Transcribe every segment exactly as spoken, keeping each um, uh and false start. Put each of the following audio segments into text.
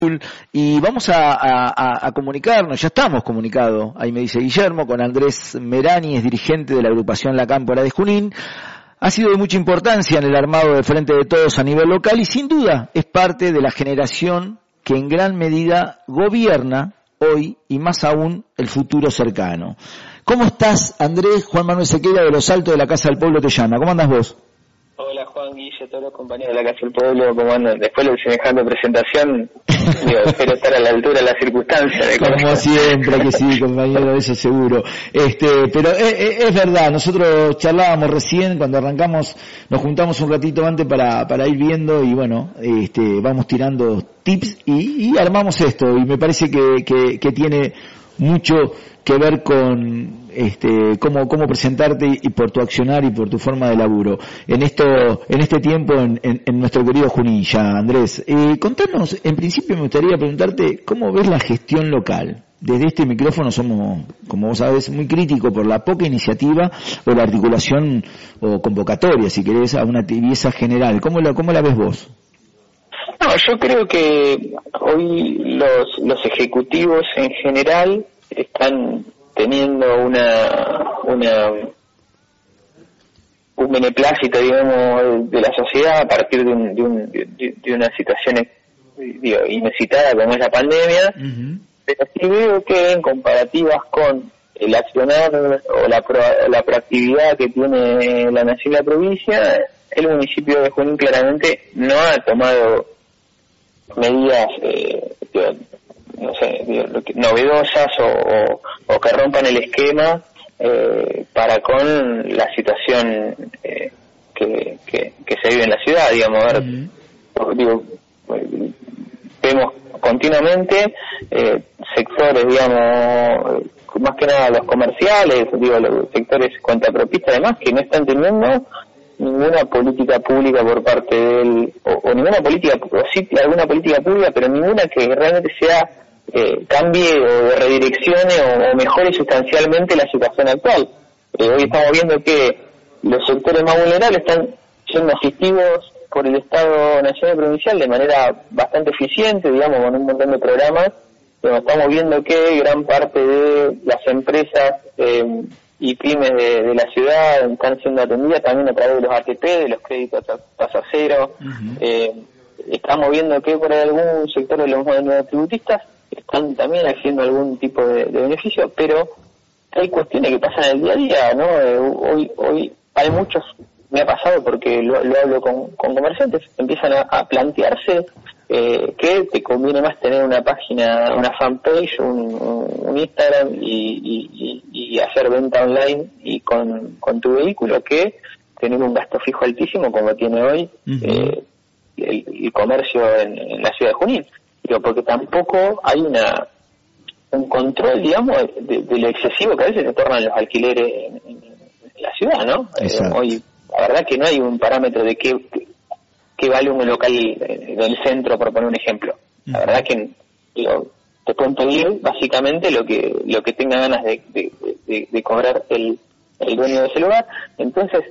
Y vamos a, a, a comunicarnos, ya estamos comunicados, ahí me dice Guillermo, con Andrés Merani, es dirigente de la agrupación La Cámpora de Junín. Ha sido de mucha importancia en el armado de Frente de Todos a nivel local y sin duda es parte de la generación que en gran medida gobierna hoy y más aún el futuro cercano. ¿Cómo estás, Andrés? Juan Manuel Sequeira de Los Altos de la Casa del Pueblo te llama. ¿Cómo andás vos? Hola Juan, Guille, todos los compañeros de la Casa del Pueblo, ¿cómo andan? Después de semejante presentación, digo, espero estar a la altura de las circunstancias. De Como siempre que sí, compañero, eso seguro. Este, pero es, es verdad, nosotros charlábamos recién, cuando arrancamos, nos juntamos un ratito antes para, para ir viendo y bueno, este, vamos tirando tips y, y armamos esto y me parece que, que, que tiene mucho que ver con este cómo cómo presentarte y por tu accionar y por tu forma de laburo en esto en este tiempo en, en, en nuestro querido Junín ya, Andrés. Eh, contanos, en principio me gustaría preguntarte cómo ves la gestión local. Desde este micrófono somos, como vos sabés, muy críticos por la poca iniciativa o la articulación o convocatoria, si querés, a una tibieza general. ¿Cómo la, cómo la ves vos? No, yo creo que hoy los, los ejecutivos en general están teniendo una una un beneplácito, digamos, de la sociedad a partir de, un, de, un, de, de una situación digo, inusitada como es la pandemia, uh-huh. Pero sí veo que en comparativas con el accionar o la, pro, la proactividad que tiene la nación y la provincia, el municipio de Junín claramente no ha tomado medidas eh, digo, no sé, digo, novedosas o, o, o que rompan el esquema eh, para con la situación eh, que, que, que se vive en la ciudad, digamos. A ver, uh-huh. digo, vemos continuamente eh, sectores, digamos, más que nada los comerciales, digo, los sectores cuentapropistas, además, que no están teniendo ninguna política pública por parte de él, o, o ninguna política, o sí alguna política pública, pero ninguna que realmente sea eh, cambie o redireccione o, o mejore sustancialmente la situación actual. Eh, hoy estamos viendo que los sectores más vulnerables están siendo asistidos por el Estado nacional y provincial de manera bastante eficiente, digamos, con un montón de programas, pero estamos viendo que gran parte de las empresas eh, y pymes de, de la ciudad están siendo atendidas también a través de los A T P, de los créditos a tasa cero. Uh-huh. Eh, estamos viendo que por algún sector de los monotributistas están también haciendo algún tipo de, de beneficio, pero hay cuestiones que pasan en el día a día, ¿no? Eh, hoy hoy hay muchos, me ha pasado porque lo, lo hablo con, con comerciantes, empiezan a, a plantearse Eh, que te conviene más tener una página, una fanpage, un, un Instagram y, y, y hacer venta online y con, con tu vehículo que tener un gasto fijo altísimo como tiene hoy uh-huh. eh, el, el comercio en, en la ciudad de Junín. Digo, porque tampoco hay una un control, digamos, de, de lo excesivo que a veces se tornan los alquileres en, en, en la ciudad, ¿no? Eh, hoy, la verdad que no hay un parámetro de qué que vale un local del centro, por poner un ejemplo. La verdad que digo, te pueden pedir básicamente lo que lo que tenga ganas de, de, de, de cobrar el, el dueño de ese lugar. Entonces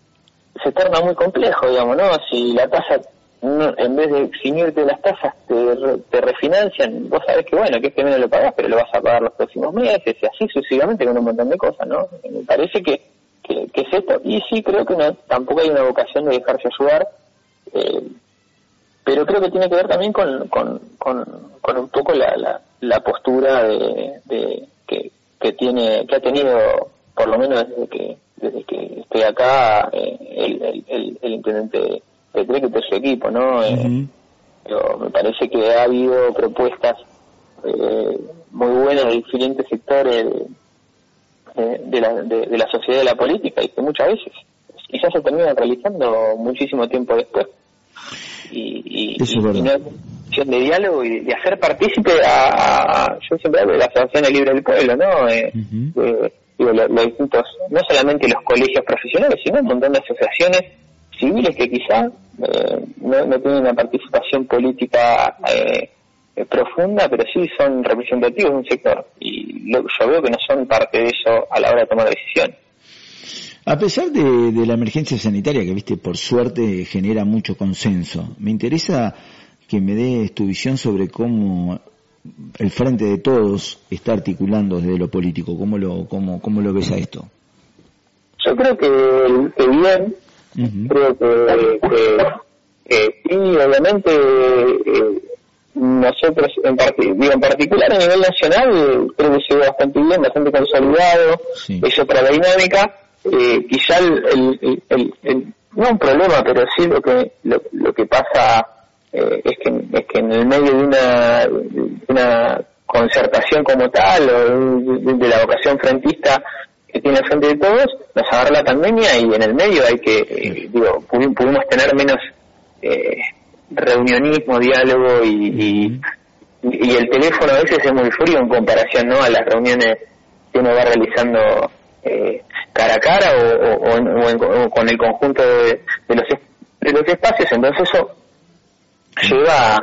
se torna muy complejo, digamos, ¿no? Si la tasa, no, en vez de eximirte las tasas, te, te refinancian, vos sabés que bueno, que este mes no lo pagás, pero lo vas a pagar los próximos meses, y así sucesivamente con un montón de cosas, ¿no? Me parece que, que, que es esto, y sí creo que no, tampoco hay una vocación de dejarse ayudar. Eh, pero creo que tiene que ver también con con, con, con un poco la, la, la postura de, de que, que tiene que ha tenido por lo menos desde que desde que estoy acá eh, el, el, el, el intendente Petretti y su equipo, ¿no? Eh, uh-huh. Pero me parece que ha habido propuestas eh, muy buenas de diferentes sectores de, de, la, de, de la sociedad y de la política y que muchas veces quizás se terminan realizando muchísimo tiempo después. Y, y, y, y no hay opción de diálogo y de hacer partícipe a, a yo siempre hablo de la Asociación Libre del Pueblo, ¿no? Eh, uh-huh. eh, digo, los, los distintos, no solamente los colegios profesionales, sino un montón de asociaciones civiles que quizá eh, no, no tienen una participación política eh, eh, profunda, pero sí son representativos de un sector. Y lo, yo veo que no son parte de eso a la hora de tomar decisiones. A pesar de, de la emergencia sanitaria que, viste, por suerte genera mucho consenso, me interesa que me des tu visión sobre cómo el Frente de Todos está articulando desde lo político. ¿Cómo lo, cómo, cómo lo ves a esto? Yo creo que, que bien, uh-huh. creo que, que, que sí, obviamente eh, nosotros en, part- digo, en particular a nivel nacional creo que se ve bastante bien, bastante consolidado, sí. Eso para la dinámica, eh, quizá el, el, el, el, el, no un problema, pero sí lo que lo, lo que pasa eh, es que es que en el medio de una, de una concertación como tal o de, de la vocación frentista que tiene el Frente de Todos, nos agarra la pandemia y en el medio hay que, eh, digo, pudimos, pudimos tener menos eh, reunionismo, diálogo y, y, y el teléfono a veces es muy frío en comparación, ¿no?, a las reuniones que uno va realizando eh, cara a cara o, o, o, en, o, en, o con el conjunto de, de, los, de los espacios. Entonces eso lleva a,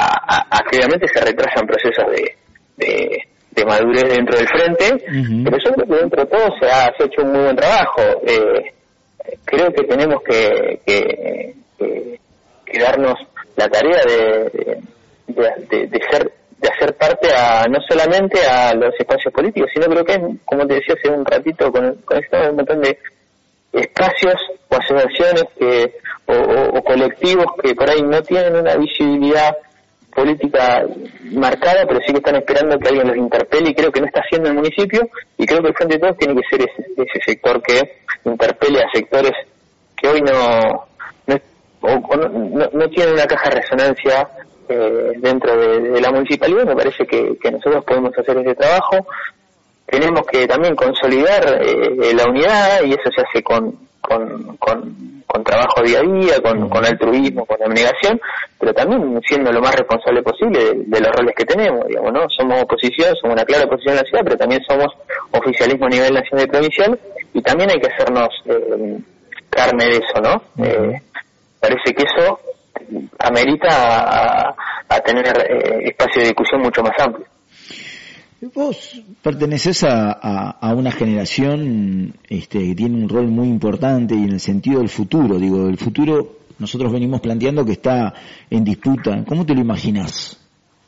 a, a que obviamente se retrasan procesos de, de de madurez dentro del frente, uh-huh. pero yo creo que dentro de todo se ha, se ha hecho un muy buen trabajo. Eh, creo que tenemos que, que, que, que darnos la tarea de, de, de, de ser de hacer parte a no solamente a los espacios políticos, sino creo que es, como te decía hace un ratito, con, con esto, un montón de espacios o asociaciones que, o, o, o colectivos que por ahí no tienen una visibilidad política marcada, pero sí que están esperando que alguien los interpele, y creo que no está haciendo el municipio, y creo que el Frente de Todos tiene que ser ese, ese sector que interpele a sectores que hoy no no, o, o no, no, no tienen una caja de resonancia eh, dentro de, de la municipalidad. Me parece que, que nosotros podemos hacer ese trabajo. Tenemos que también consolidar eh, la unidad, y eso se hace con con, con, con trabajo día a día, con, con altruismo, con abnegación, pero también siendo lo más responsable posible de, de los roles que tenemos, digamos, ¿no? Somos oposición, somos una clara oposición en la ciudad, pero también somos oficialismo a nivel nacional y provincial, y también hay que hacernos eh, carne de eso, ¿no? Eh, parece que eso amerita a, a tener eh, espacio de discusión mucho más amplio. Vos pertenecés a, a, a una generación este, que tiene un rol muy importante, y en el sentido del futuro, digo, del futuro nosotros venimos planteando que está en disputa. ¿Cómo te lo imaginás?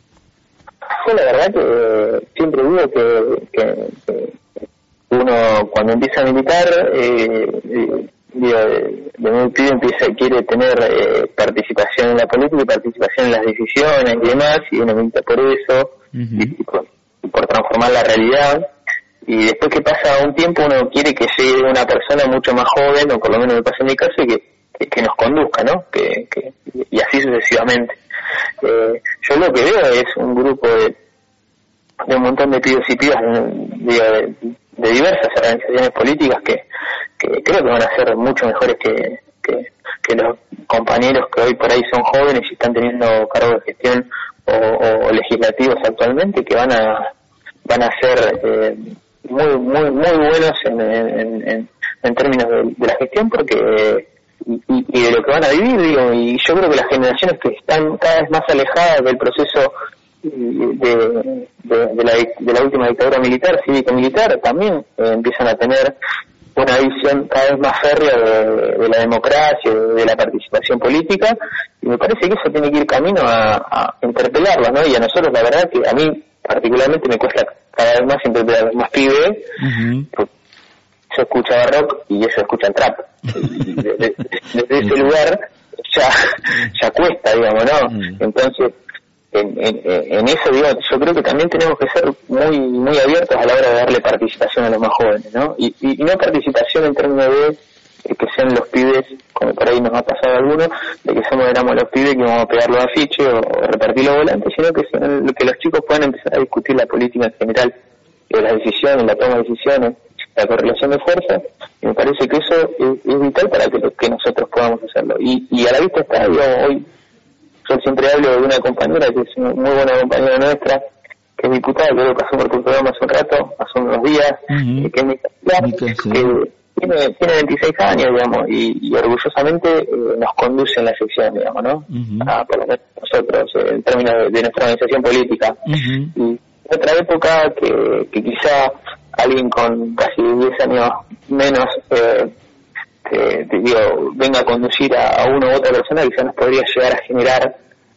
Yo la verdad que siempre digo que, que, que uno cuando empieza a militar, eh, eh, digo, de, de muy pibe empieza quiere tener eh, participación en la política y participación en las decisiones y demás, y uno milita por eso, uh-huh. y, y por, por transformar la realidad, y después que pasa un tiempo uno quiere que llegue una persona mucho más joven, o por lo menos me pasa en mi caso, y que, que, que nos conduzca, ¿no? Que, que, y así sucesivamente. Eh, yo lo que veo es un grupo de, de un montón de pibes y pibas digo, de, de diversas organizaciones políticas que, que creo que van a ser mucho mejores que, que, que los compañeros que hoy por ahí son jóvenes y están teniendo cargos de gestión o, o legislativos actualmente, que van a van a ser eh, muy muy muy buenos en, en, en, en términos de, de la gestión, porque y, y de lo que van a vivir, digo, y yo creo que las generaciones que están cada vez más alejadas del proceso de, de, de, la, de la última dictadura militar, cívico-militar, también eh, empiezan a tener una visión cada vez más férrea de, de la democracia, de, de la participación política, y me parece que eso tiene que ir camino a, a interpelarla, ¿no? Y a nosotros, la verdad que a mí particularmente me cuesta cada vez más interpelar a los más pibes, uh-huh. porque yo escuchaba rock y ellos escuchan trap, y desde, desde, desde ese lugar ya, ya cuesta, digamos, ¿no? Uh-huh. Entonces, En, en, en eso, digo, yo creo que también tenemos que ser muy muy abiertos a la hora de darle participación a los más jóvenes, ¿no? Y, y, y no participación en términos de eh, que sean los pibes, como por ahí nos ha pasado a algunos, de que somos éramos los pibes que vamos a pegar los afiches o, o repartir los volantes, sino que, sean, que los chicos puedan empezar a discutir la política en general, eh, las decisiones, la toma de decisiones, la correlación de fuerzas, y me parece que eso es, es vital para que, que nosotros podamos hacerlo. Y, y a la vista está, digo, hoy yo siempre hablo de una compañera que es una muy buena compañera nuestra, que es diputada, que lo pasó por tu programa hace un rato, hace unos días, uh-huh. que es mi que sí. tiene, tiene veintiséis años, digamos, y, y orgullosamente eh, nos conduce en la sección, digamos, ¿no? Uh-huh. Ah, por lo menos nosotros, eh, en términos de, de nuestra organización política. Uh-huh. Y en otra época que, que quizá alguien con casi diez años menos eh, que, te digo, venga a conducir a, a una u otra persona, quizás nos podría llegar a generar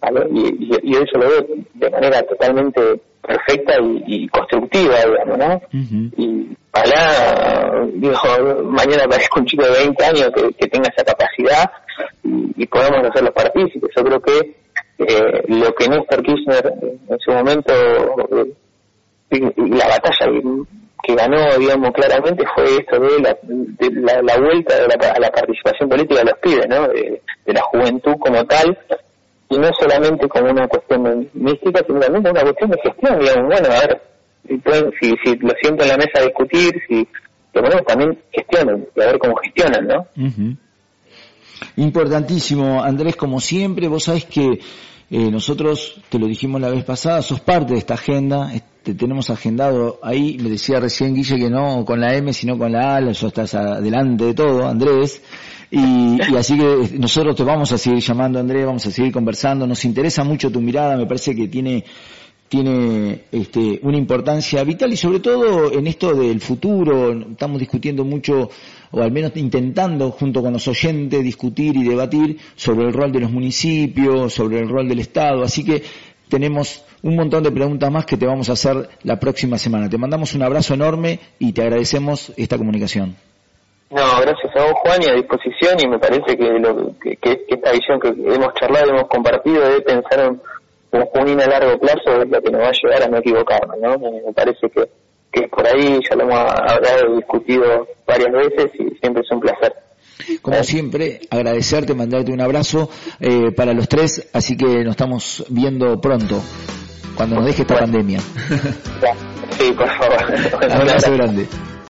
¿vale? Y, y, y eso lo veo de manera totalmente perfecta y, y constructiva, digamos, ¿no? Uh-huh. Y ojalá, digo, mañana aparezca un chico de veinte años que, que tenga esa capacidad y, y podamos hacer los partícipes. Yo creo que eh, lo que Néstor Kirchner en su momento, eh, y la batalla que ganó, digamos, claramente fue esto de la, de la, la vuelta de la, a la participación política de los pibes, ¿no? De, de la juventud como tal, y no solamente como una cuestión mística, sino también como una cuestión de gestión, digamos, bueno, a ver, si, pueden, si, si lo siento en la mesa a discutir, si lo ponemos también gestionen, y a ver cómo gestionan, ¿no? Uh-huh. Importantísimo, Andrés, como siempre, vos sabés que eh, nosotros, te lo dijimos la vez pasada, sos parte de esta agenda, te tenemos agendado ahí, me decía recién Guille que no con la M, sino con la A, eso estás adelante de todo, Andrés, y, y así que nosotros te vamos a seguir llamando, Andrés, vamos a seguir conversando, nos interesa mucho tu mirada, me parece que tiene tiene este, una importancia vital y sobre todo en esto del futuro, estamos discutiendo mucho, o al menos intentando junto con los oyentes discutir y debatir sobre el rol de los municipios, sobre el rol del Estado, así que tenemos un montón de preguntas más que te vamos a hacer la próxima semana. Te mandamos un abrazo enorme y te agradecemos esta comunicación. No, gracias a vos, Juan, y a disposición, y me parece que, lo, que, que esta visión que hemos charlado y hemos compartido de pensar en un Junín a largo plazo es lo que nos va a llevar a no equivocarnos, ¿no? Me parece que, que por ahí ya lo hemos hablado y discutido varias veces y siempre es un placer. Como ¿Eh? siempre, agradecerte, mandarte un abrazo eh, para los tres, así que nos estamos viendo pronto, cuando nos deje esta bueno. pandemia. Sí, por favor. Un abrazo grande.